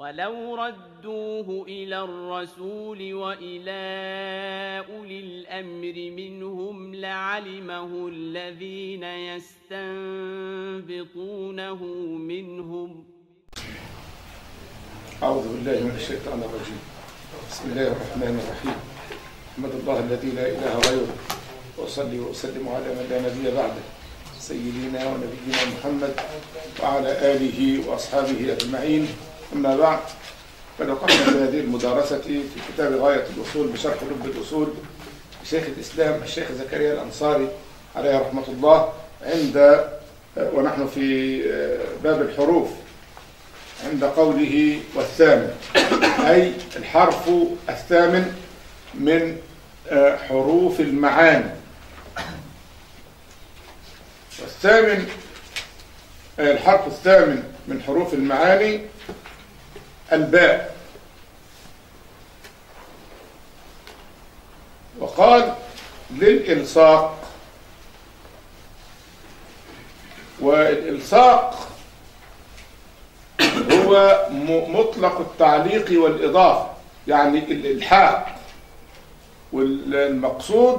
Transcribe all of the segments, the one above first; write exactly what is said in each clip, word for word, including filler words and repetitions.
ولو ردوه إلى الرسول وإلى أولي الأمر منهم لعلمه الذين يستنبطونه منهم. أعوذ بالله من الشيطان الرجيم. بسم الله الرحمن الرحيم. أحمد الله الذي لا إله غيره، وأصلي وأسلم على من لا نبي بعده، سيدنا ونبينا محمد وعلى آله وأصحابه أجمعين. أما بعد، فلقمنا بهذه المدارسة في كتاب غاية الأصول بشرح لب الأصول لشيخ الإسلام الشيخ زكريا الأنصاري عليه رحمة الله، عند ونحن في باب الحروف عند قوله والثامن، أي الحرف الثامن من حروف المعاني. والثامن الحرف الثامن من حروف المعاني الباء. وقال للإلصاق، والإلصاق هو مطلق التعليق والإضافة، يعني الإلحاق، والمقصود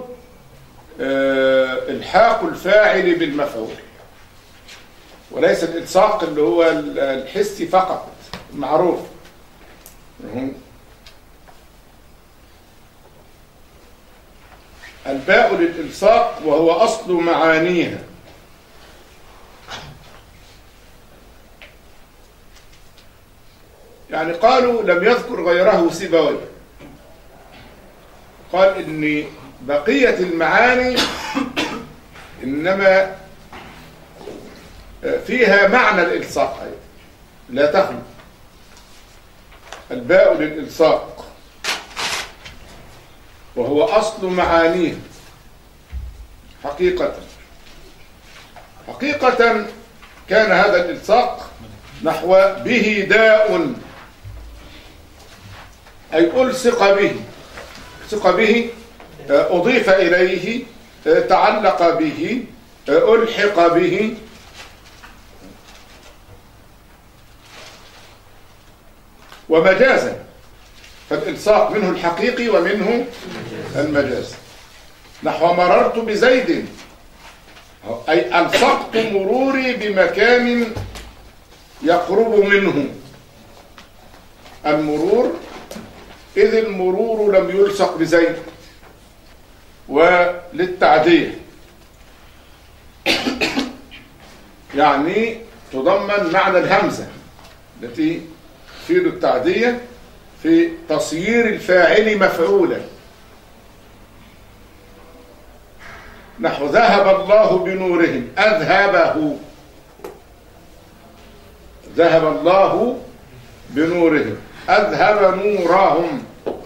إلحاق الفاعل بالمفعول، وليس الإلصاق اللي هو الحسي فقط معروف. الباء للإلصاق وهو أصل معانيها. يعني قالوا لم يذكر غيره سيبويه، قال إن بقية المعاني إنما فيها معنى الإلصاق أيضا لا تخلو. الباء للإلصاق وهو أصل معانيه حقيقة. حقيقة كان هذا الإلصاق نحو به داء، أي ألصق به، ألصق به، أضيف إليه، تعلق به، ألحق به. ومجازا، فالإلصاق منه الحقيقي ومنه المجاز. نحو مررت بزيد، أي ألصقت مروري بمكان يقرب منه المرور، إذ المرور لم يلصق بزيد. وللتعدية، يعني تضمن معنى الهمزة التي تفيد التعدية في تصيير الفاعل مفعولا. نحو ذهب الله بنورهم، أذهبه، ذهب الله بنورهم، أذهب نورهم.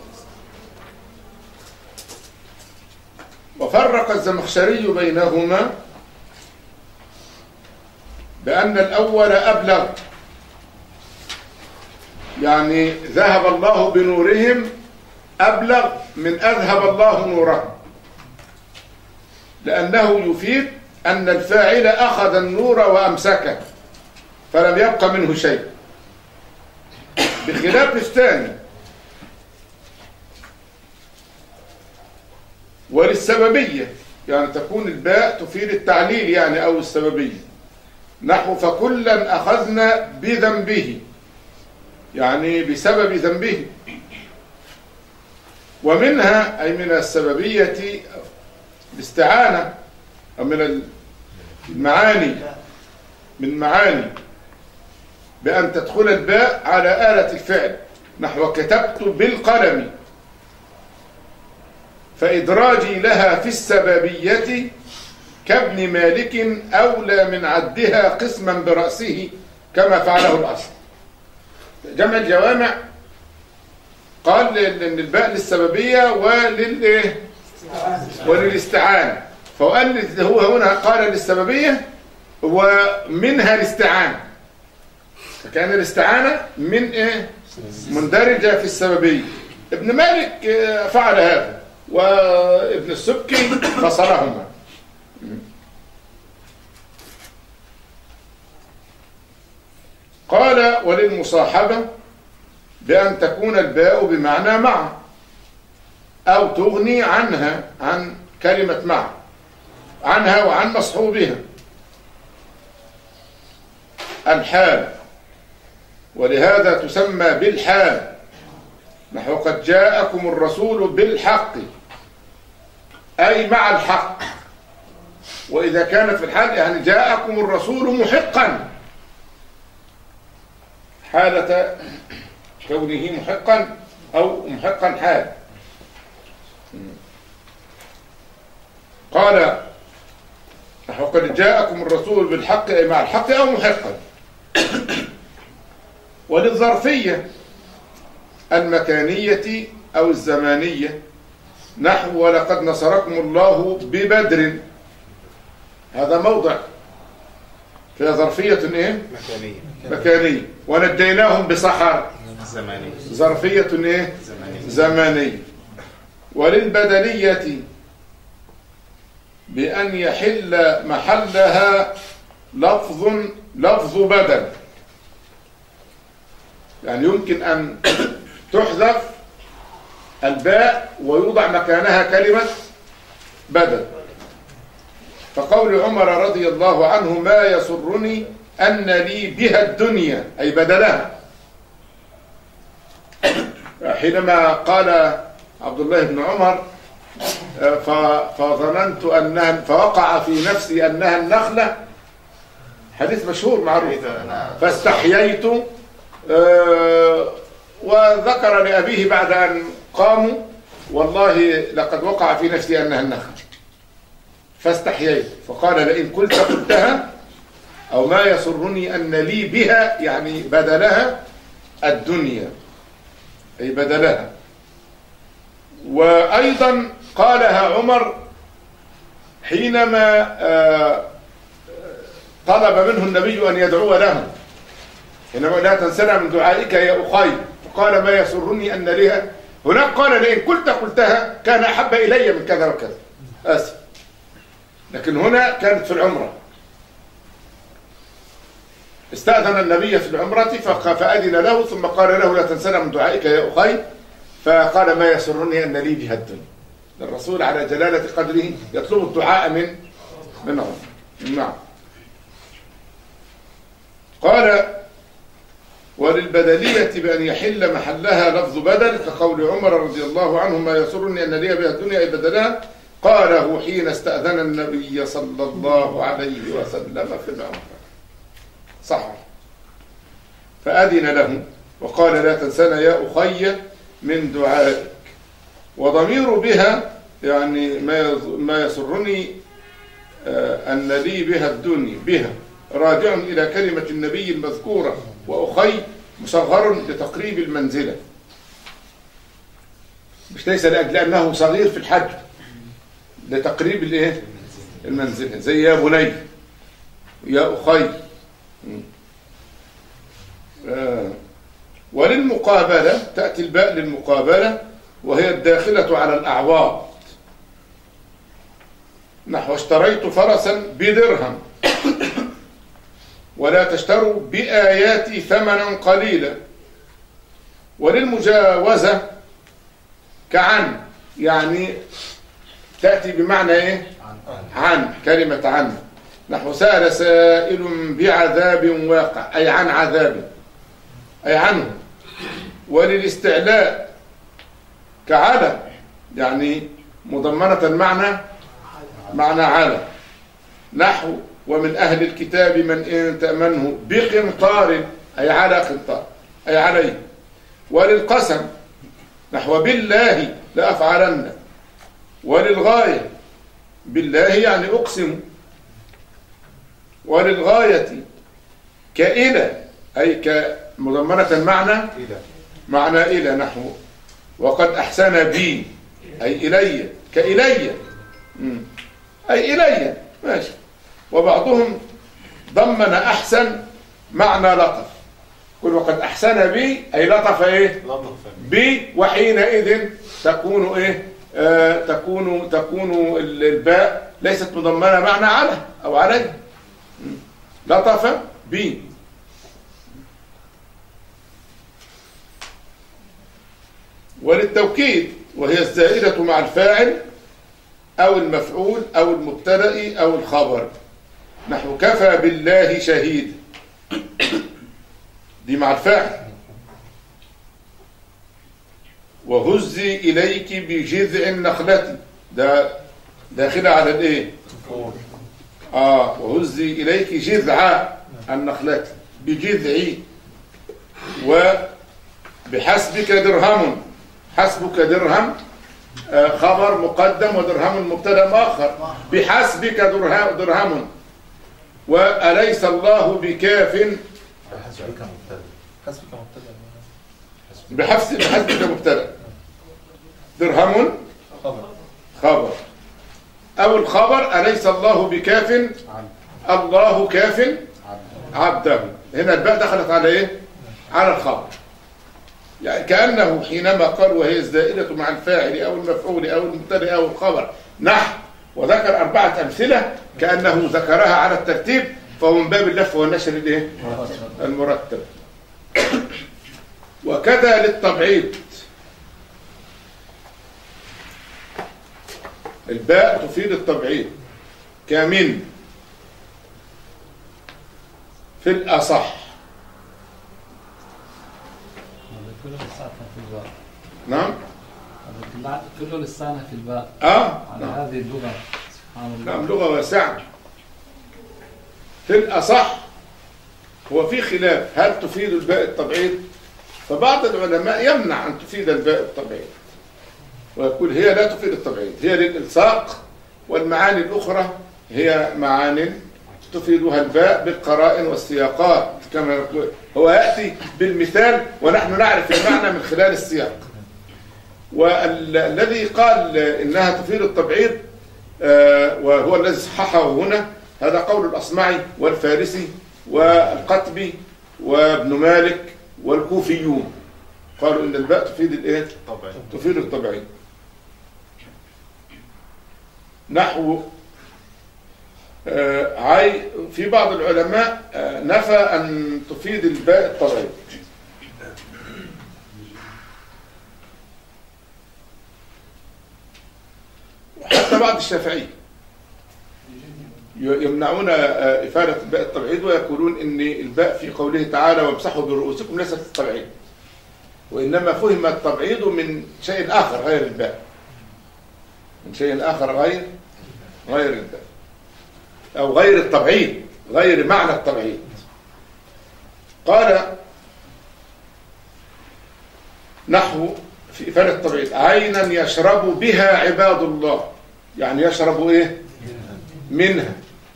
وفرق الزمخشري بينهما بأن الأول أبلغ، يعني ذهب الله بنورهم أبلغ من أذهب الله نورهم، لأنه يفيد أن الفاعل أخذ النور وأمسكه فلم يبق منه شيء، بخلاف الثاني. وللسببية، يعني تكون الباء تفيد التعليل يعني أو السببية. نحو فكلا أخذنا بذنبه، يعني بسبب ذنبه. ومنها أي من السببية الاستعانة، أو من المعاني، من معاني بأن تدخل الباء على آلة الفعل. نحو كتبت بالقلم، فإدراجي لها في السببية كابن مالك أولى من عدها قسما برأسه كما فعله الأصل. جمع الجوامع قال ان الباء للسببية ولل وللاستعانة، فقال هو هنا قال للسببية ومنها الاستعانة، فكان الاستعانة من ايه مندرجة في السببية. ابن مالك فعل هذا، وابن السبكي فصلهما. قال وللمصاحبة بأن تكون الباء بمعنى مع، أو تغني عنها، عن كلمة مع، عنها وعن مصحوبها. الحال، ولهذا تسمى بالحال، نحو قد جاءكم الرسول بالحق، أي مع الحق. وإذا كانت في الحال يعني جاءكم الرسول محقا، حالة كونه محقا أو محقا حال. قال نحو قد جاءكم الرسول بالحق، أي مع الحق أو محقا. وللظرفية المكانية أو الزمانية، نحو ولقد نصركم الله ببدر، هذا موضع فيها ظرفية إيه؟ مكانية. مكانية. ونجيناهم بسحر، زمانية. ظرفية إيه؟ زمانية. زمانية. وللبدلية بأن يحل محلها لفظ لفظ بدل، يعني يمكن أن تحذف الباء ويوضع مكانها كلمة بدل. فقول عمر رضي الله عنه ما يسرني أن لي بها الدنيا، أي بدلها. حينما قال عبد الله بن عمر فظننت أنها، فوقع في نفسي أنها النخلة، حديث مشهور معروف، فاستحييت وذكر لأبيه بعد أن قاموا والله لقد وقع في نفسي أنها النخلة، فاستحييت. فقال لئن قلت قلتها، أو ما يسرني أن لي بها، يعني بدلها الدنيا، أي بدلها. وأيضا قالها عمر حينما طلب منه النبي أن يدعو له، حينما لا تنسنا من دعائك يا أخي، فقال ما يسرني أن لها، هناك قال لئن قلت قلتها كان أحب إلي من كذا وكذا، آسف. لكن هنا كانت في العمرة، استأذن النبي في العمرة فأذن له، ثم قال له لا تنسنا من دعائك يا أخي، فقال ما يسرني أن لي بها الدنيا. الرسول على جلالة قدره يطلب الدعاء من من عمر. نعم. قال وللبدلية بأن يحل محلها لفظ بدل، كقول عمر رضي الله عنه ما يسرني أن لي بها الدنيا، أي بدلها، قاله حين استأذن النبي صلى الله عليه وسلم في العمرة. صح. فأذن له وقال لا تنسنا يا أخي من دعائك. وضمير بها يعني ما يسرني أن لي بها الدنيا، بها راجع إلى كلمة النبي المذكورة، وأخي مصغر لتقريب المنزلة، مش ليس لأجل أنه صغير في الحجم، لتقريب الايه المنزلة، زي يا بني يا أخي. آه. وللمقابلة تأتي الباء للمقابلة، وهي الداخلة على الأعواض، نحو اشتريت فرسا بدرهم، ولا تشتروا بآياتي ثمنا قليلا. وللمجاوزة كعن، يعني تأتي بمعنى ايه؟ عن، كلمة عن، نحو سأل سائل بعذاب واقع، أي عن عذاب، أي عنه. وللاستعلاء كعلى، يعني مضمنة معنى معنى على، نحو ومن أهل الكتاب من إن تأمنه بقنطار، أي على قنطار، أي عليه. وللقسم نحو بالله لأفعلن. وللغاية بالله يعني أقسم. وللغاية كإلى، أي كمضمنة معنى معنى إلى، نحو وقد أحسن بي، أي إلي، كإلي، أي إلي، ماشي. وبعضهم ضمن أحسن معنى لطف، قل وقد أحسن بي، أي لطف إيه؟ بي. وحينئذ تكون إيه؟ آه تكون تكون الباء ليست مضمنة معنى على أو علي، لطف بي. وللتوكيد، وهي الزائدة مع الفاعل أو المفعول أو المبتدأ أو الخبر. نحو كفى بالله شهيد، دي مع الفاعل. وهزي إليك بجذع النخلة، ده داخلة على الايه؟ اه وهزي إليك جذع النخلة، بجذع. وبحسبك درهم، حسبك درهم آه خبر مقدم ودرهم مبتدا مؤخر، بحسبك درهم درهم. وأليس الله بكاف، حسبك مبتدا، حسبك مبتدا، بحسب بحسبك مبتدا، درهم خبر خبر أو الخبر أليس الله بكاف، الله كاف عبده. هنا الباء دخلت على ايه؟ على الخبر. يعني كأنه حينما قال وهي الزائدة مع الفاعل أو المفعول أو المبتدأ أو الخبر نحو، وذكر أربعة أمثلة كأنه ذكرها على الترتيب، فهو من باب اللف والنشر الايه؟ المرتب. وكذا للتبعيض، الباء تفيد التبعيض، كمن في الأصح. نعم كله لسانه في الباء. اه على نعم. هذه اللغة سبحان الله. نعم لغة واسعة. في الأصح هو في خلاف هل تفيد الباء التبعيض، فبعض العلماء يمنع أن تفيد الباء التبعيض ويقول هي لا تفيد التبعيض، هي للإلصاق، والمعاني الأخرى هي معاني تفيدها الباء بالقرائن والسياقات، كما يقول هو يأتي بالمثال ونحن نعرف المعنى من خلال السياق. والذي قال إنها تفيد التبعيض وهو الذي صححه هنا، هذا قول الأصمعي والفارسي والقتبي وابن مالك والكوفيون، قالوا إن الباء تفيد الإيه؟ تفيد التبعيض. نحو آه عي في بعض العلماء آه نفى أن تفيد الباء التبعيض، وحتى بعض الشافعية يمنعون آه إفادة الباء التبعيض، ويقولون إن الباء في قوله تعالى وامسحوا برؤوسكم ليست التبعيض، وإنما فهم التبعيض من شيء آخر غير الباء، من شيء آخر غير غير الباء، أو غير التبعيض، غير معنى التبعيض. قال نحو في إفادة التبعيض عينا يشرب بها عباد الله، يعني يشرب إيه؟ منها،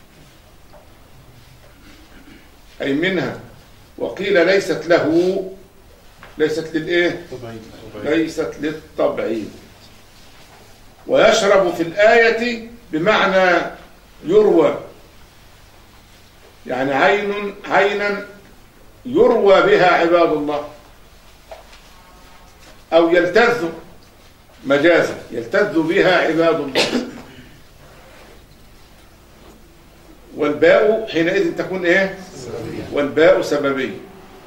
أي منها. وقيل ليست له، ليست للإيه؟ ليست للتبعيض. ويشرب في الآية بمعنى يروى، يعني عين عينا يروى بها عباد الله، أو يلتذ مجازا، يلتذ بها عباد الله. والباء حينئذ تكون إيه؟ والباء سببية.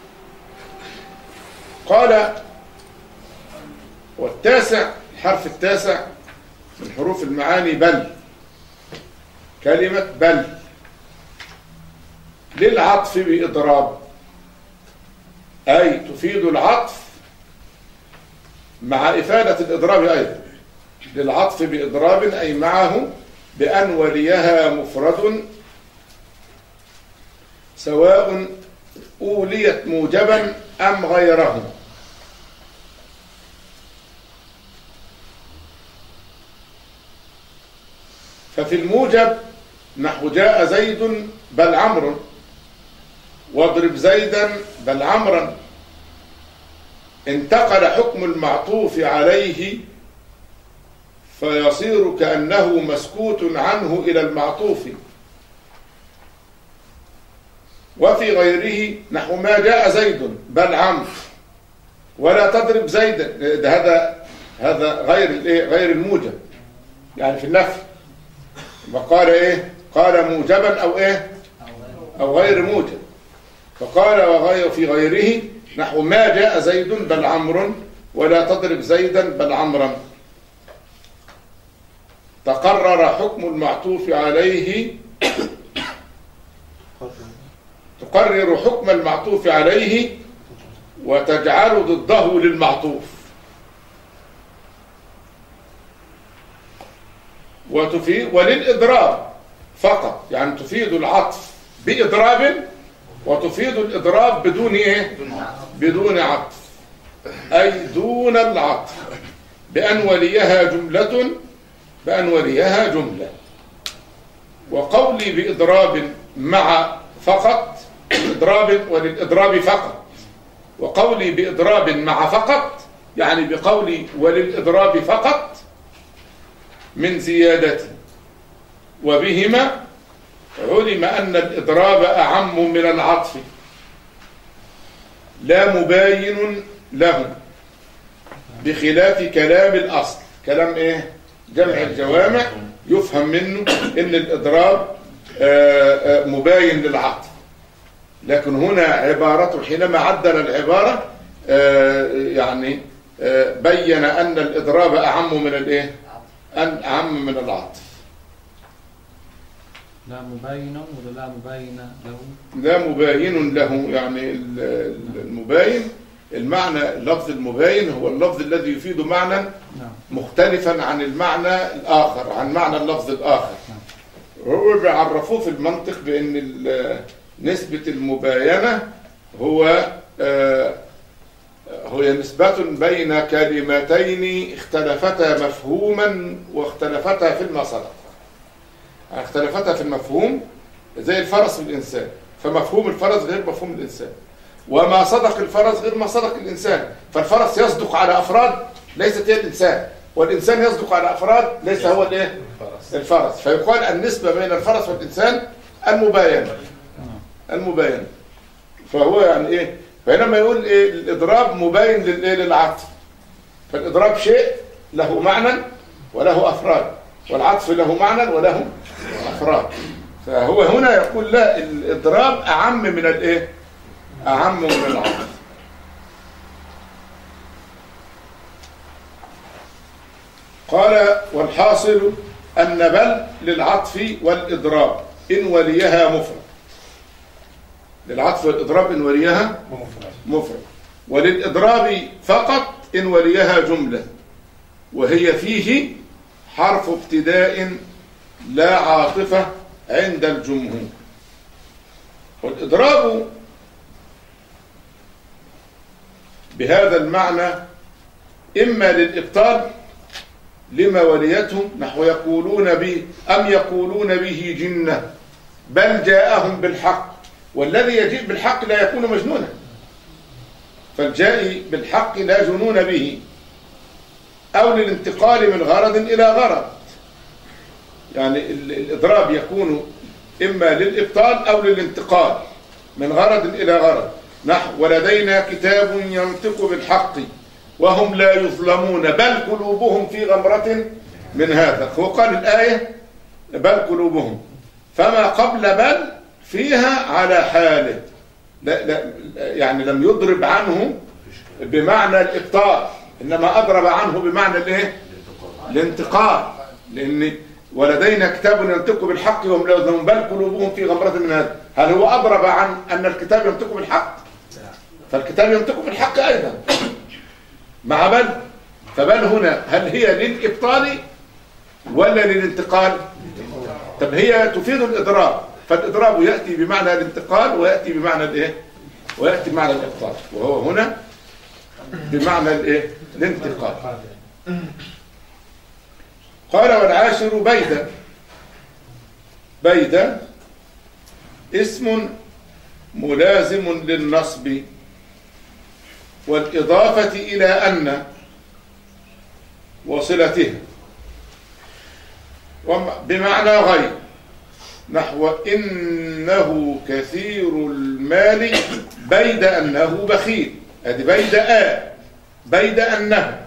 قال والتاسع، الحرف التاسع من حروف المعاني بل، كلمة بل للعطف بإضراب، أي تفيد العطف مع إفادة الإضراب أيضا، للعطف بإضراب أي معه، بأن وليها مفرد سواء أوليت موجبا أم غيره. ففي الموجب نحو جاء زيد بل عمرو، واضرب زيدا بل عمرا، انتقل حكم المعطوف عليه فيصير كأنه مسكوت عنه إلى المعطوف. وفي غيره نحو ما جاء زيد بل عمرو ولا تضرب زيدا، ده هذا هذا غير الايه؟ غير الموجب، يعني في النفي. وقال ايه؟ قال موجبا او ايه؟ او غير موجب. فقال وغير في غيره نحو ما جاء زيد بل عمرو ولا تضرب زيدا بل عمرا. تقرر حكم المعطوف عليه تقرر حكم المعطوف عليه وتجعل ضده للمعطوف. وتفيد وللإضراب فقط، يعني تفيد العطف بإضراب وتفيد الإضراب بدون إيه؟ بدون عطف، أي دون العطف، بأن وليها جملة بأن وليها جملة. وقولي بإضراب مع فقط إضراب وللإضراب فقط، وقولي بإضراب مع فقط يعني بقولي وللإضراب فقط من زيادة، وبهما علم أن الإضراب أعم من العطف لا مباين له، بخلاف كلام الأصل. كلام إيه؟ جمع الجوامع يفهم منه إن الإضراب مباين للعطف، لكن هنا عبارته حينما عدل العبارة يعني بين أن الإضراب أعم من الإيه؟ أن أعم من العطف. لا مبين ولا لا مبين له؟ لا مباين له، يعني المباين المعنى اللفظ المباين هو اللفظ الذي يفيد معنى مختلفا عن المعنى الآخر، عن معنى اللفظ الآخر. هو بيعرفوه في المنطق بأن نسبة المباينة هو هي نسبة بين كلمتين اختلفتا مفهوما واختلفتا في المصدر. يعني اختلفتا في المفهوم زي الفرس والإنسان، فمفهوم الفرس غير مفهوم الإنسان، وما صدق الفرس غير ما صدق الإنسان. فالفرس يصدق على أفراد ليست هي الإنسان، والإنسان يصدق على أفراد ليس هو الإيه؟ الفرس. فيقال النسبة بين الفرس والإنسان المباينة المباينة. فهو يعني إيه؟ فإنما يقول إيه؟ الإضراب مباين للإيه؟ للعطف. فالإضراب شيء له معنى وله أفراد، والعطف له معنى وله أفراد. فهو هنا يقول لا، الإضراب أعم من الإيه؟ أعم من العطف. قال والحاصل أن بل للعطف والإضراب إن وليها مفرد. للعطف والإضراب إن وليها مفرد، وللإضراب فقط إن وليها جملة، وهي فيه حرف ابتداء لا عاطفة عند الجمهور. والإضراب بهذا المعنى إما للإبطال لما وليته، نحو يقولون به أم يقولون به جنة بل جاءهم بالحق، والذي يجيء بالحق لا يكون مجنونا، فالجائي بالحق لا جنون به. أو للانتقال من غرض إلى غرض، يعني الإضراب يكون إما للإبطال أو للانتقال من غرض إلى غرض، نحو ولدينا كتاب ينطق بالحق وهم لا يظلمون بل قلوبهم في غمرة من هذا. هو قال الآية بل قلوبهم، فما قبل بل فيها على حاله، لا لا يعني لم يضرب عنه بمعنى الإبطال، إنما أضرب عنه بمعنى الإيه؟ الانتقال. لأن ولدينا كتاب ينطق بالحق وهم لا يظلمون بل قلوبهم في غمرة من هذا، هل هو أضرب عن أن الكتاب ينطق بالحق؟ فالكتاب ينطق بالحق أيضا مع بل. فبل هنا هل هي للإبطال ولا للانتقال؟ طب هي تفيد الإضراب، فالإضراب يأتي بمعنى الانتقال ويأتي بمعنى الإيه؟ ويأتي بمعنى الإبطال، وهو هنا بمعنى الإيه؟ الانتقال. قال والعاشر بيدا. بيدا اسم ملازم للنصب والإضافة إلى أن وصلتها بمعنى غير، نحو إنه كثير المال بيد أنه بخيل. هذه بيد آ بيد أنه،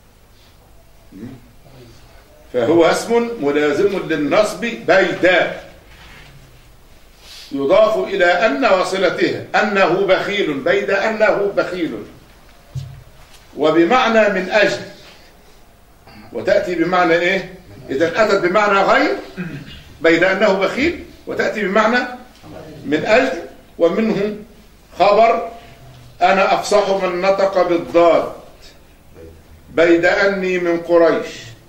فهو اسم ملازم للنصب بيدا يضاف إلى أن وصلتها، أنه بخيل بيد أنه بخيل. وبمعنى من أجل، وتأتي بمعنى إيه؟ إذا أتت بمعنى غير بيد أنه بخيل، وتأتي بمعنى من أجل، ومنه خبر أنا أفصح من نطق بالضاد بيد أني من قريش.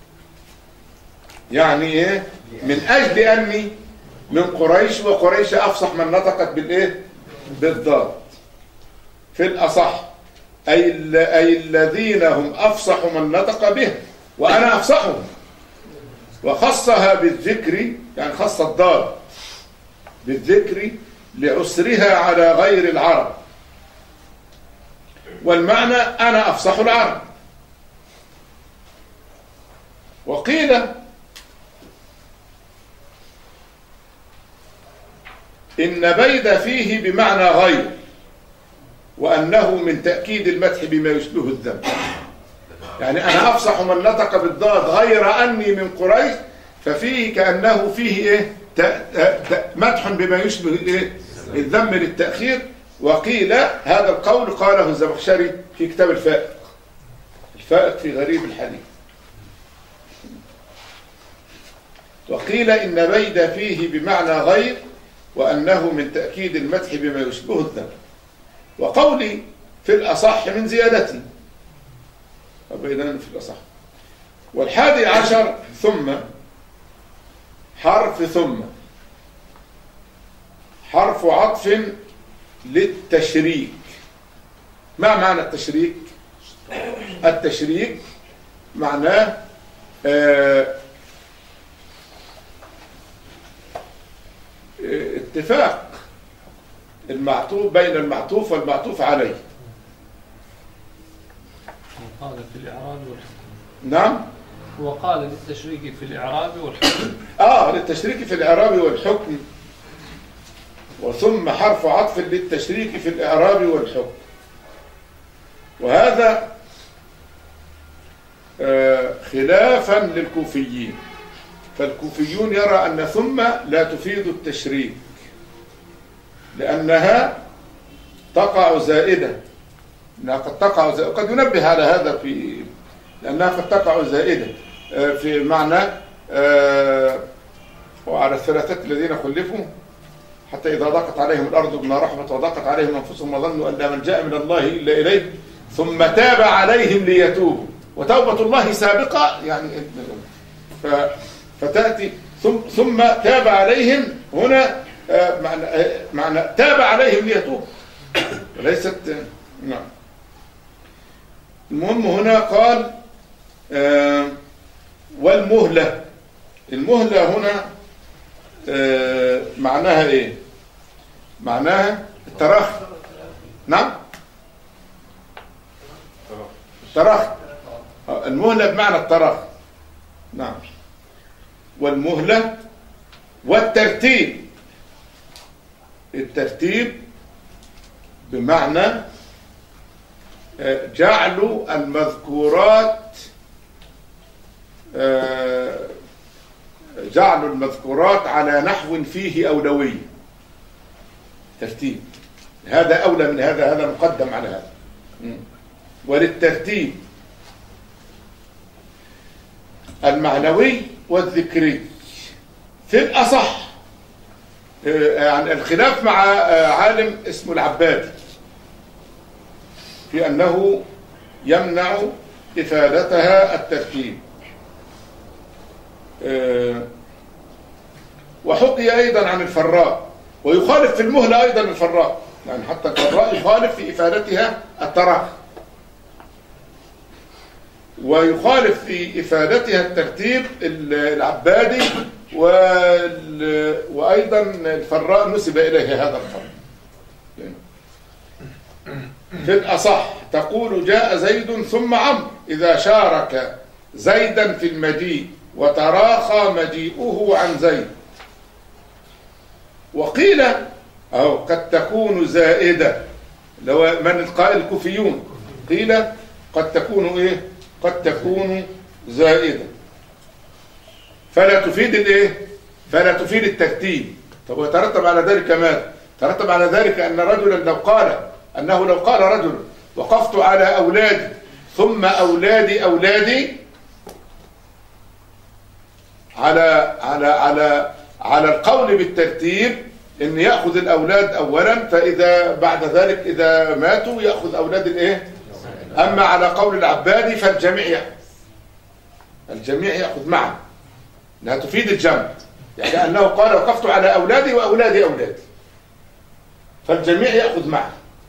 يعني إيه؟ من أجل أني من قريش، وقريش أفصح من نطقت بالإيه؟ بالضاد. في الأصح أي, أي الذين هم أفصح من نطق به وأنا أفصحهم، وخصها بالذكر، يعني خص الضاد بالذكر لعسرها على غير العرب، والمعنى أنا أفصح العرب. وقيل إن بيد فيه بمعنى غير، وأنه من تأكيد المدح بما يشبه الذم. يعني أنا أفصح من نطق بالضاد غير أني من قريش، ففيه كأنه فيه إيه؟ مدح بما يشبه إيه؟ الذم للتأخير. وقيل هذا القول قاله الزمخشري في كتاب الفائق، الفائق في غريب الحديث. وقيل إن بيد فيه بمعنى غير، وأنه من تأكيد المدح بما يشبه الذم. وقولي في الأصح من زيادتي، وبيننا في الأصح. والحادي عشر ثم، حرف ثم حرف عطف للتشريك. ما معنى التشريك؟ التشريك معناه اه اتفاق المعطوف بين المعطوف والمعطوف عليه. وقال في الإعراب والحكم. نعم، وقال للتشريك في الإعراب والحكم. آه للتشريك في الإعراب والحكم. وثم حرف عطف للتشريك في الإعراب والحكم. وهذا آه خلافا للكوفيين، فالكوفيون يرى أن ثم لا تفيد التشريك، لأنها تقع زائدة، لأنها قد تقع زائدة. قد ينبه على هذا في لأنها قد تقع زائدة في معنى وعلى الثلاثة الذين خلفوا حتى إذا ضاقت عليهم الأرض بما رحمت وضاقت عليهم أنفسهم وظنوا أن لا ملجأ من الله إلا إليه ثم تاب عليهم ليتوبوا وتوبة الله سابقة. يعني فتأتي ثم, ثم تاب عليهم هنا معنى, معنى تاب عليهم ليتوبوا وليست. نعم. المهم هنا قال آه والمهلة. المهلة هنا آه معناها ايه؟ معناها التراخي. نعم، التراخي. المهلة بمعنى التراخي. نعم. والمهلة والترتيب. الترتيب بمعنى جعل المذكورات جعل المذكورات على نحو فيه أولوية. ترتيب هذا أولى من هذا، هذا مقدم على هذا. وللترتيب المعنوي والذكري في الأصح. يعني الخلاف مع عالم اسمه العبادي في أنه يمنع إفادتها الترتيب. وحكي أيضا عن الفراء، ويخالف في المهلة أيضا الفراء، يعني حتى الفراء يخالف في إفادتها التراخي، ويخالف في إفادتها الترتيب العبادي، وأيضا الفراء نسب إليه هذا الفرق. في الأصح تقول جاء زيد ثم عمرو إذا شارك زيدا في المجيء وتراخى مجيئه عن زيد. وقيل أو قد تكون زائدة، لو من القائل الكوفيون قيل قد تكون إيه؟ قد تكون زائدة فلا تفيد الإيه؟ فلا تفيد الترتيب. طب ويترتب على ذلك ماذا؟ ترتب على ذلك أن رجلا لو قال أنه لو قال رجل وقفت على أولادي ثم أولادي أولادي على على على على القول بالترتيب ان يأخذ الأولاد أولا، فإذا بعد ذلك إذا ماتوا يأخذ أولاد الايه. أما على قول العبادي فالجميع يأخذ، الجميع يأخذ معا، لا تفيد الجمع، يعني أنه قال وقفت على أولادي وأولادي أولادي، فالجميع يأخذ معا.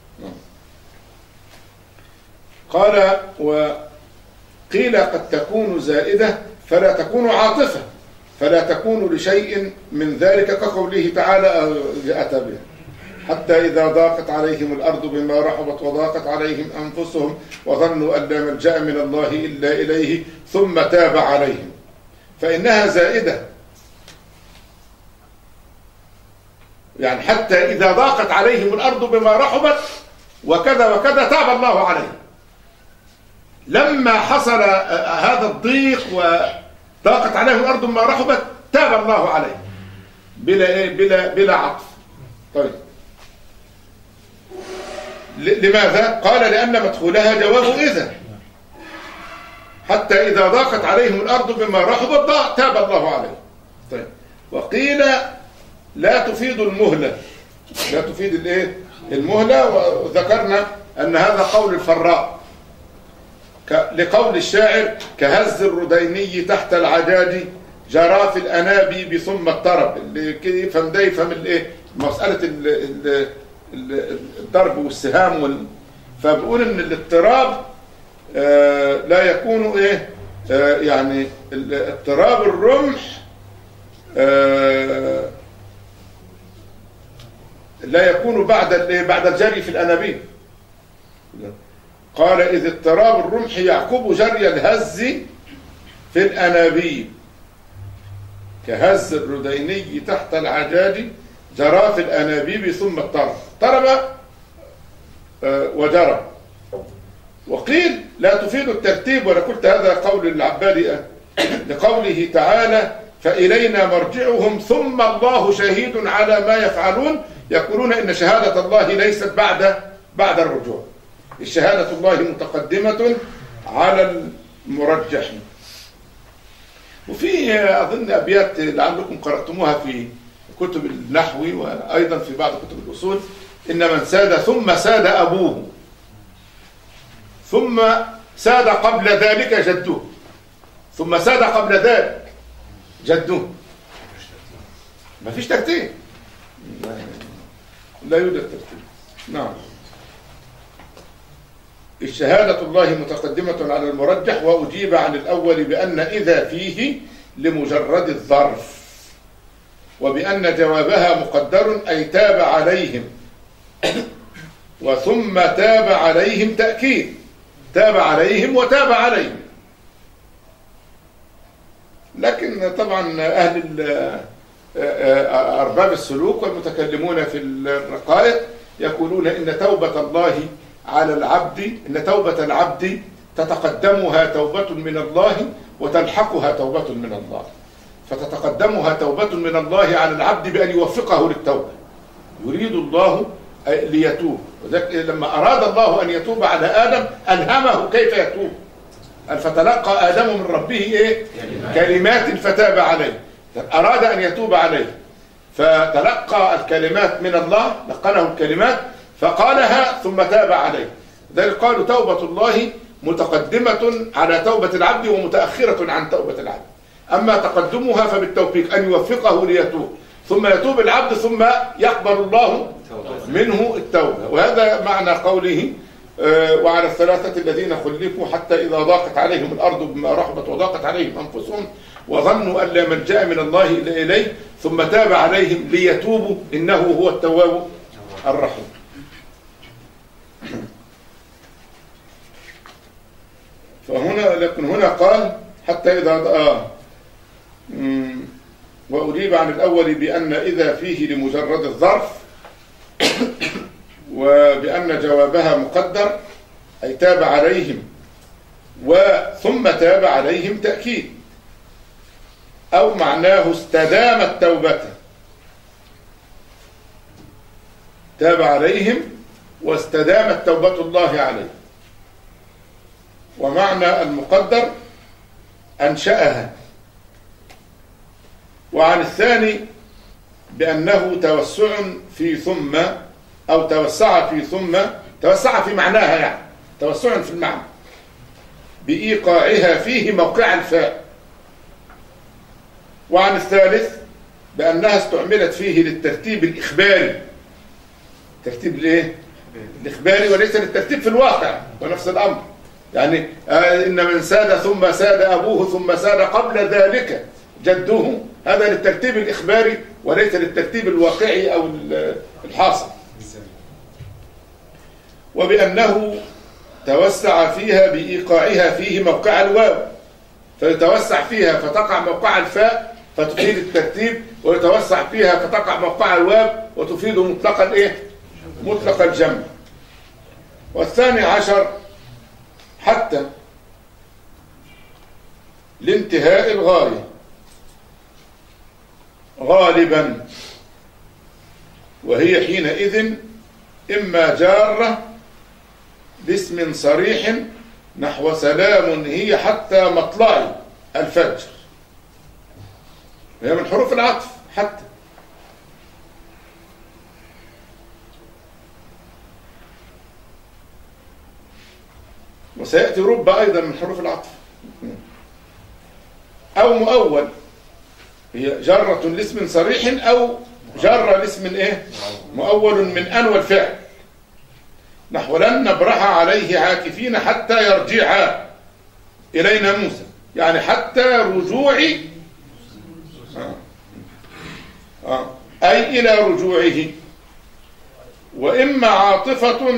قال وقيل قد تكون زائدة فلا تكون عاطفة، فلا تكون لشيء من ذلك كقوله تعالى أتى به حتى إذا ضاقت عليهم الأرض بما رحبت وضاقت عليهم أنفسهم وظنوا أن لا ملجأ من الله إلا إليه ثم تاب عليهم، فإنها زائدة، يعني حتى إذا ضاقت عليهم الأرض بما رحبت وكذا وكذا تاب الله عليهم. لما حصل هذا الضيق وضاقت عليهم الأرض بما رحبت تاب الله عليهم بلا بلا بلا عطف. طيب لماذا؟ قال لأن مدخولها جواب إذا، حتى إذا ضاقت عليهم الأرض بما رحبت تاب الله عليهم. طيب وقيل لا تفيد المهلة، لا تفيد الايه المهلة، وذكرنا أن هذا قول الفراء لقول الشاعر كهز الرديني تحت العجاج جرى في الأنابيب ثم اضطرب، اللي يفهم ده يفهم الايه مسألة ال ال ال الضرب والسهام وال... فبقول ان الاضطراب آه لا يكون ايه آه يعني اضطراب الرمح آه لا يكون بعد بعد الجري في الأنابيب. قال إذ اضطراب الرمح يعقب جري الهز في الأنابيب كهز الرديني تحت العجاج جرى في الأنابيب ثم اضطرب، اضطرب وجرى. وقيل لا تفيد الترتيب، وأنا قلت هذا قول العبادي لقوله تعالى فإلينا مرجعهم ثم الله شهيد على ما يفعلون، يقولون إن شهادة الله ليست بعد بعد الرجوع، الشهادة الله متقدمة على المرجح. وفي أظن أبيات لعلكم قرأتموها في كتب النحو وأيضا في بعض كتب الأصول، إن من ساد ثم ساد أبوه ثم ساد قبل ذلك جدوه ثم ساد قبل ذلك جدوه. ما فيش ترتيب، لا يوجد ترتيب. نعم الشهادة الله متقدمة على المرجح، وأجيب عن الأول بأن إذا فيه لمجرد الظرف، وبأن جوابها مقدر أي تاب عليهم، وثم تاب عليهم تأكيد، تاب عليهم وتاب عليهم. لكن طبعا أهل أرباب السلوك والمتكلمون في الرقائق يقولون إن توبة الله على العبد، إن توبة العبد تتقدمها توبة من الله وتلحقها توبة من الله، فتتقدمها توبة من الله على العبد بأن يوفقه للتوبة، يريد الله ليتوب. وذلك لما أراد الله أن يتوب على آدم ألهمه كيف يتوب، فتلقى آدم من ربه إيه؟ كلمات فتاب عليه، أراد أن يتوب عليه فتلقى الكلمات من الله، لقنه الكلمات فقالها ثم تاب عليه. ذلك قالوا توبة الله متقدمة على توبة العبد ومتأخرة عن توبة العبد، أما تقدمها فبالتوفيق أن يوفقه ليتوب، ثم يتوب العبد ثم يقبل الله منه التوبة. وهذا معنى قوله وعلى الثلاثة الذين خلفوا حتى إذا ضاقت عليهم الأرض بما رحبت وضاقت عليهم أنفسهم وظنوا أن لا ملجأ من الله إلا إليه ثم تاب عليهم ليتوبوا إنه هو التواب الرحيم. فهنا لكن هنا قال حتى إذا آه وأجيب عن الأول بأن إذا فيه لمجرد الظرف، وبأن جوابها مقدر أي تاب عليهم وثم تاب عليهم تأكيد، أو معناه استدامت توبته، تاب عليهم واستدامت توبة الله عليه. ومعنى المقدر أنشأها. وعن الثاني بأنه توسع في ثم، أو توسع في ثم، توسع في معناها يعني توسع في المعنى، بإيقاعها فيه موقع الفاء. وعن الثالث بأنها استعملت فيه للترتيب الإخباري، ترتيب الايه؟ الإخباري، وليس للترتيب في الواقع، ونفس الأمر يعني آه إن من ساد ثم ساد أبوه ثم ساد قبل ذلك جده، هذا للترتيب الإخباري وليس للترتيب الواقعي أو الحاصل. وبأنه توسع فيها بإيقاعها فيه موقع الواو، فيتوسع فيها فتقع موقع الفاء فتفيد الترتيب، ويتوسع فيها فتقع موقع الواو وتفيد مطلق الايه؟ مطلق الجمع. والثاني عشر حتى لانتهاء الغاية غالبا، وهي حينئذ إما جارة باسم صريح نحو سلام هي حتى مطلع الفجر، هي من حروف العطف حتى. وسيأتي رب أيضا من حروف العطف. أو مؤول، هي جرة لاسم صريح أو جرة لاسم إيه؟ مؤول من أن والفعل، نحو لن نبرح عليه عاكفين حتى يرجع إلينا موسى، يعني حتى رجوع آه. آه. أي إلى رجوعه. وإما عاطفة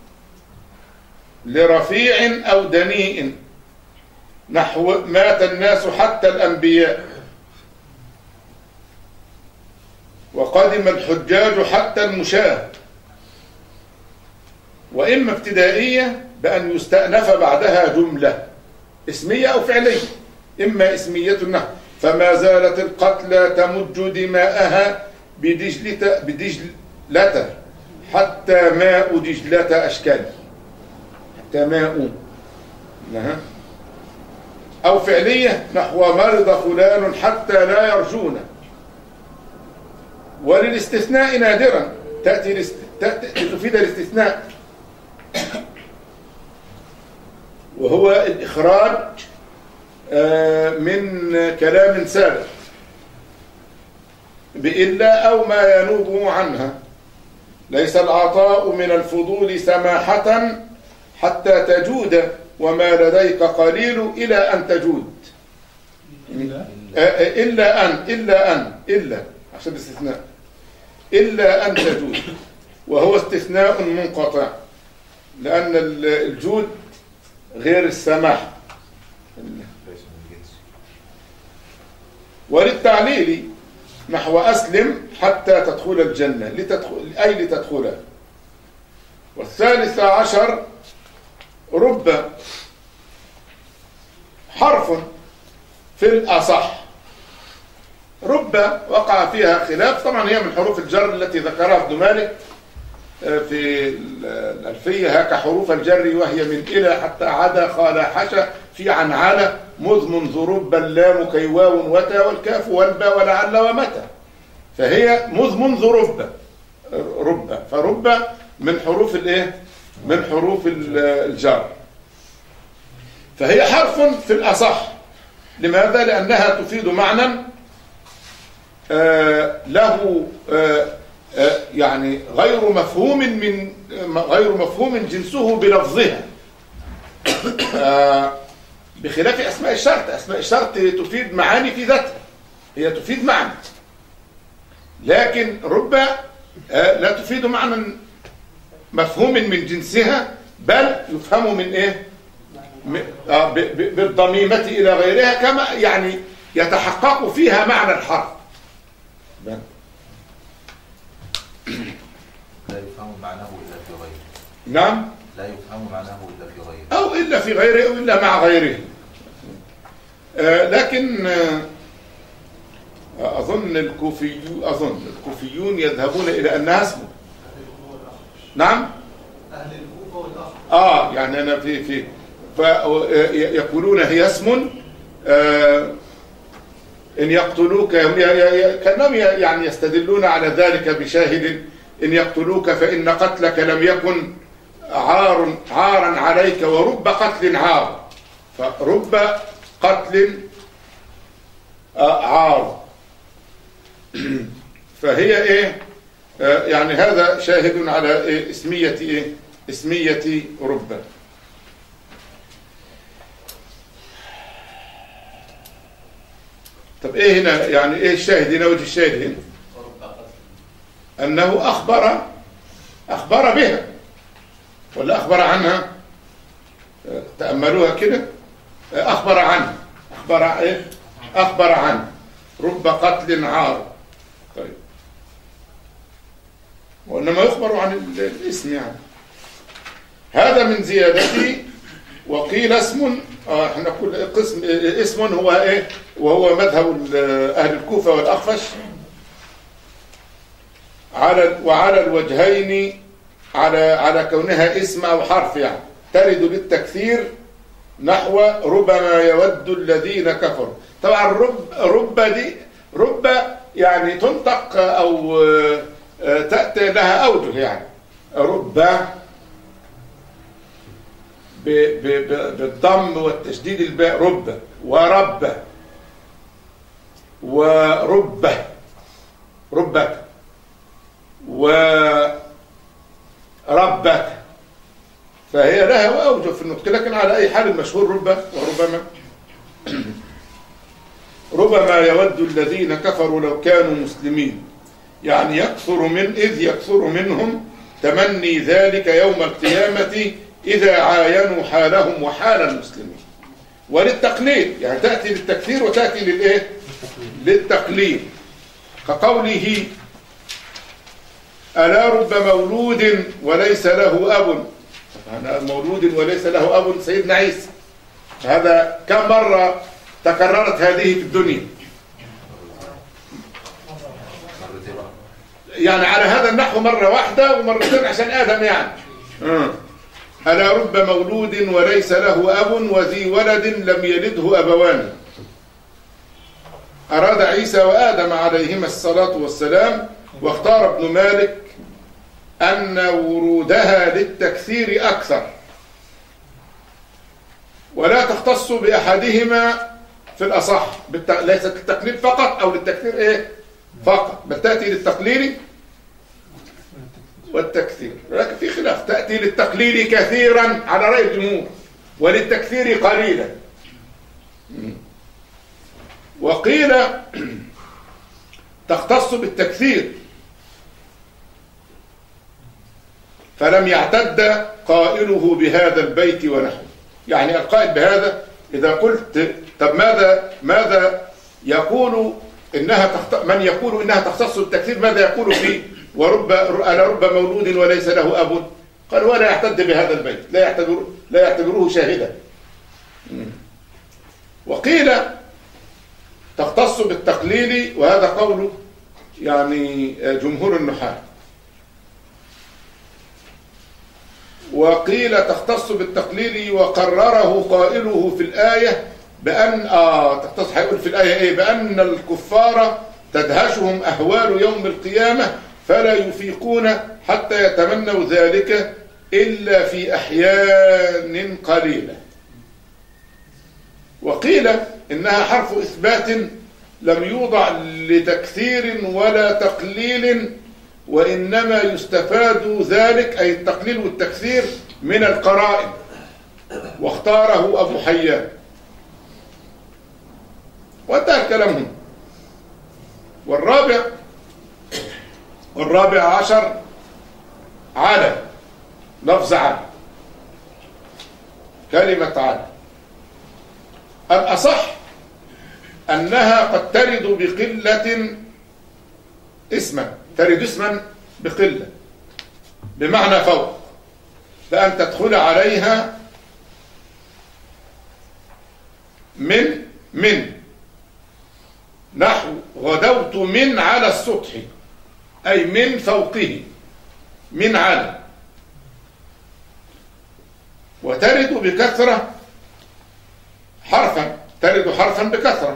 لرفيع أو دنيء، نحو مات الناس حتى الأنبياء، وقدم الحجاج حتى المشاة. وإما ابتدائية بأن يستأنف بعدها جملة اسمية أو فعلية. إما اسمية النحو فما زالت القتلى تمج دماءها بدجلة, بدجلة حتى ماء دجلة أشكال، حتى ماء. أو فعلية نحو مرض فلان حتى لا يرجون. وللاستثناء نادرا تأتي تفيد الاستثناء، وهو الإخراج من كلام سابق بإلا أو ما ينوب عنها. ليس العطاء من الفضول سماحة حتى تجود، وما لديك قليل إلى أن تجود. إلا أن إلا أن إلا عشان الاستثناء، إلا أن تجود، وهو استثناء منقطع، لأن الجود غير السماح. وللتعليل نحو أسلم حتى تدخل الجنة، لتدخل أي لتدخلها. والثالث عشر رب حرف في الأصح. رب وقع فيها خلاف، طبعا هي من حروف الجر التي ذكرها ابن مالك في الألفية، هاك حروف الجر وهي من إلى حتى عدا خال حشى في عن على مذ منذ رب اللام كي واو وتا والكاف والبا ولعل ومتى، فهي مذ منذ رب رب فرب من حروف الايه؟ من حروف الجر، فهي حرف في الأصح. لماذا؟ لأنها تفيد معنى آه له آه آه يعني غير مفهوم من غير مفهوم جنسه بلفظها، آه بخلاف أسماء الشرط. أسماء الشرط تفيد معاني في ذاتها، هي تفيد معنى، لكن رب آه لا تفيد معنى مفهوم من جنسها، بل يفهم من ايه؟ آه بالضميمة إلى غيرها، كما يعني يتحقق فيها معنى الحرف. لا يفهم معناه إلا في غيره. نعم، لا يفهم معناه إلا في غيره، أو إلا في غيره أو إلا مع غيره. آه لكن آه أظن الكوفيون أظن الكوفيون يذهبون إلى أنها اسمه. نعم. أهل الكوفة والأخر. آه يعني أنا في في فيقولون هي اسم إن يقتلوك، كأنهم يعني يستدلون على ذلك بشاهد إن يقتلوك فإن قتلك لم يكن عار عارا عليك ورب قتل عار، فرب قتل عار. فهي إيه يعني هذا شاهد على إيه اسمية إيه اسمية رب. طب إيه هنا يعني إيه الشاهد هنا؟ وجه الشاهد هنا أنه أخبر أخبر بها ولا أخبر عنها؟ تأملوها كده. أخبر عنها، أخبر إيه؟ أخبر عنه رب قتل عار. طيب وإنما يخبر عن الاسم يعني. هذا من زيادته. وقيل اسم، آه احنا كل قسم اسم هو ايه، وهو مذهب اهل الكوفة والأخفش على وعلى الوجهين، على على كونها اسم او حرف يعني ترد للتكثير، نحو ربما يود الذين كفروا. طبعا رب رب دي رب يعني تنطق او تأتي لها اوجه يعني. رب بالضم والتشديد الباء رب، ورب وربه ربك وربك، فهي لها أوجه في النطق. لكن على أي حال المشهور رب وربما. ربما يود الذين كفروا لو كانوا مسلمين، يعني يكثر من إذ يكثر منهم تمني ذلك يوم القيامة إذا عاينوا حالهم وحال المسلمين. وللتقليل يعني تأتي للتكثير وتأتي للإيه؟ للتقليل، كقوله ألا رب مولود وليس له أب. مولود وليس له أب سيدنا عيسى، هذا كم مرة تكررت هذه في الدنيا؟ يعني على هذا النحو مرة واحدة ومرتين عشان آدم يعني. ألا رب مولود وليس له أب وذي ولد لم يلده أبوان. أراد عيسى وآدم عليهما الصلاة والسلام. واختار ابن مالك أن ورودها للتكثير أكثر، ولا تختص بأحدهما في الأصح، ليست للتقليل فقط أو للتكثير إيه فقط، بل تأتي للتقليل والتكثير. لكن في خلاف، تأتي للتقليل كثيرا على رأي الجمهور، وللتكثير قليلا. وقيل تختص بالتكثير، فلم يعتد قائله بهذا البيت ونحوه. يعني القائل بهذا إذا قلت طب ماذا ماذا يقول إنها تخت... من يقول إنها تختص بالتكثير ماذا يقول فيه ورب ألا رب مولود وليس له أب؟ قال ولا يعتد بهذا البيت، لا يعتبر لا يعتبروه شاهدا. وقيل تختص بالتقليل، وهذا قول يعني جمهور النحاة. وقيل تختص بالتقليل وقرره قائله في الآية بأن آه تختص هيقول في الآية إيه؟ بأن الكفار تدهشهم أهوال يوم القيامة فلا يفيقون حتى يتمنوا ذلك إلا في أحيان قليلة. وقيل إنها حرف إثبات لم يوضع لتكثير ولا تقليل، وإنما يستفاد ذلك أي التقليل والتكثير من القرائن، واختاره أبو حيان. وانتهى كلامهم. والرابع والرابع عشر على لفظ على، كلمة على. الأصح أنها قد ترد بقلة اسما، ترد اسما بقلة بمعنى فوق، فأن تدخل عليها من من نحو غدوت من على السطح، أي من فوقه، من على. وترد بكثرة حرفا، تلد حرفا بكثرة.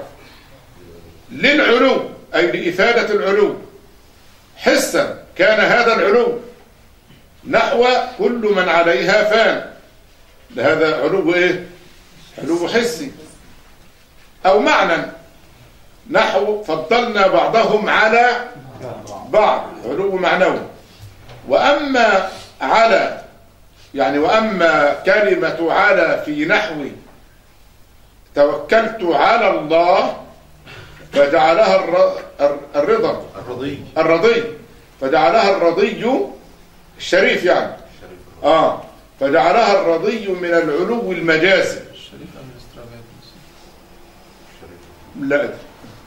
للعلو أي لإفادة العلو، حسا كان هذا العلو نحو كل من عليها فان، هذا علو إيه؟ علو حسي. أو معنى نحو فضلنا بعضهم على بعض، علو معنوي. وأما على يعني وأما كلمة على في نحو توكلت على الله فجعلها الرضا الرضي الرضي فجعلها الرضي الشريف يعني آه فجعلها الرضي من العلو المجازي. لا أدري.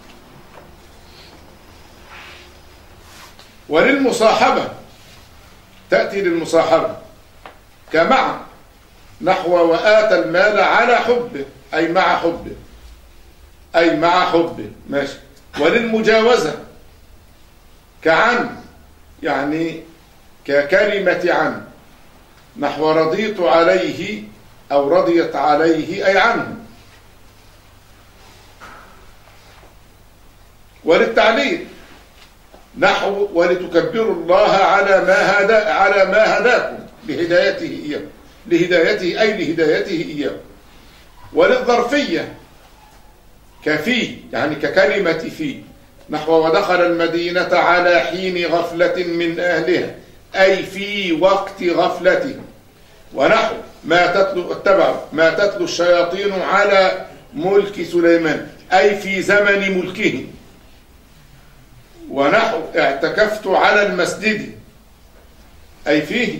وللمصاحبة تأتي للمصاحبة كمع نحو وآتى المال على حبه أي مع حبه أي مع حبه ماشي. وللمجاوزة كعن يعني ككلمة عن نحو رضيت عليه أو رضيت عليه أي عنه. وللتعليل نحو ولتكبروا الله على ما هدى على ما هداكم لهدايته إياه لهدايته أي لهدايته إياه. وللظرفية كفي يعني ككلمة في نحو ودخل المدينة على حين غفلة من أهلها أي في وقت غفلتهم. ونحو ما تتلو اتبعوا ما تتلو الشياطين على ملك سليمان أي في زمن ملكه. ونحو اعتكفت على المسجد أي فيه.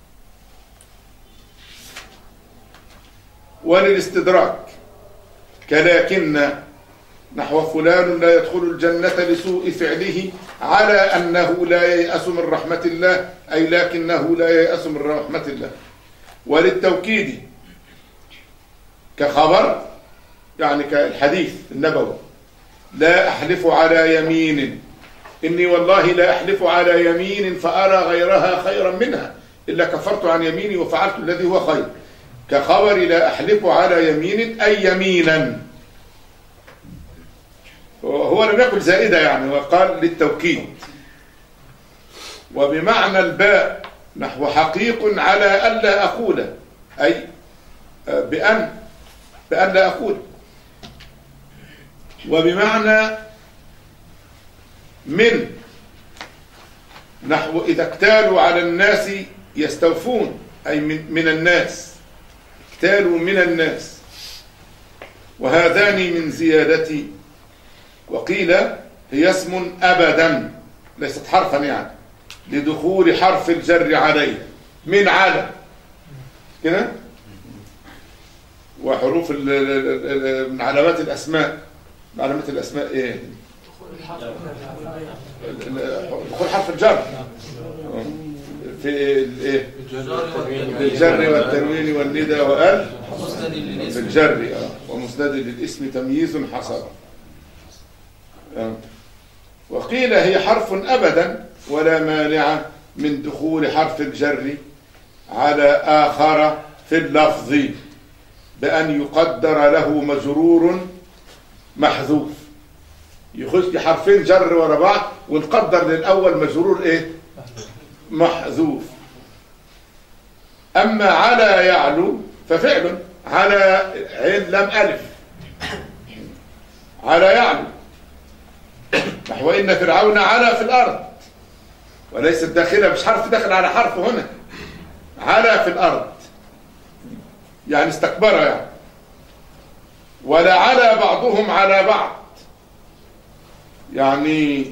وللاستدراك كلكن نحو فلان لا يدخل الجنة لسوء فعله على أنه لا ييأس من رحمة الله أي لكنه لا ييأس من رحمة الله. وللتوكيد كخبر يعني كالحديث النبوي لا أحلف على يمين إني والله لا أحلف على يمين فأرى غيرها خيرا منها إلا كفرت عن يميني وفعلت الذي هو خير. كخبر لا أحلف على يمين أي يمينا. هو لم يقل زائدة يعني وقال للتوكيد. وبمعنى الباء نحو حقيق على ألا أقول أي بأن بأن لا أقول. وبمعنى من نحو إذا اكتالوا على الناس يستوفون أي من, من الناس اكتالوا من الناس. وهذان من زيادتي. وقيل هي اسم أبدا ليست حرفا يعني لدخول حرف الجر عليه من على كده. وحروف من علامات الأسماء من علامات الأسماء إيه؟ دخول حرف الجر في الايه الجر والتنوين والندى وال في الجر ومسند للاسم تمييز حصل. وقيل هي حرف أبدا ولا مانع من دخول حرف الجر على آخر في اللفظ بأن يقدر له مجرور محذوف. يخش حرفين جر ورا بعض ونقدر للأول مجرور إيه محذوف. أما على يعلو ففعل على عين لم ألف على يعلو نحو إن فرعون علا في الأرض وليس الداخلة مش حرف داخل على حرف هنا علا في الأرض يعني استكبر يعني. ولا على بعضهم على بعض يعني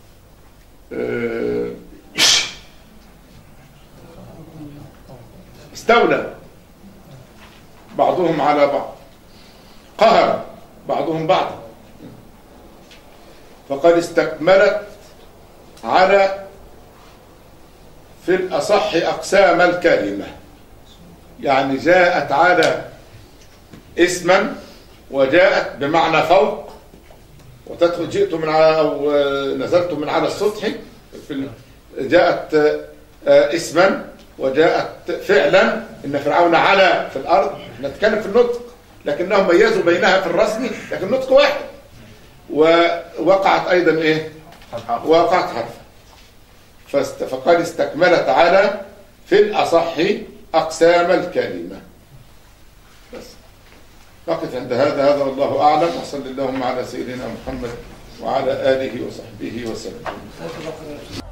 استولى بعضهم على بعض قهر بعضهم بعضا. فقد استكملت على في الأصح أقسام الكلمة يعني جاءت على اسما وجاءت بمعنى فوق وتدخل جئت من على أو نزلت من على السطح في جاءت اسما وجاءت فعلا إن فرعون علا في الأرض. نتكلم في النطق لكنهم ميزوا بينها في الرسم، لكن نطق واحد. ووقعت أيضا إيه؟ وقعت حرف. فقد استكمل تعالى في الأصح أقسام الكلمة. بس نقف عند هذا. هذا والله أعلم، وصلى اللهم على سيدنا محمد وعلى آله وصحبه وسلم.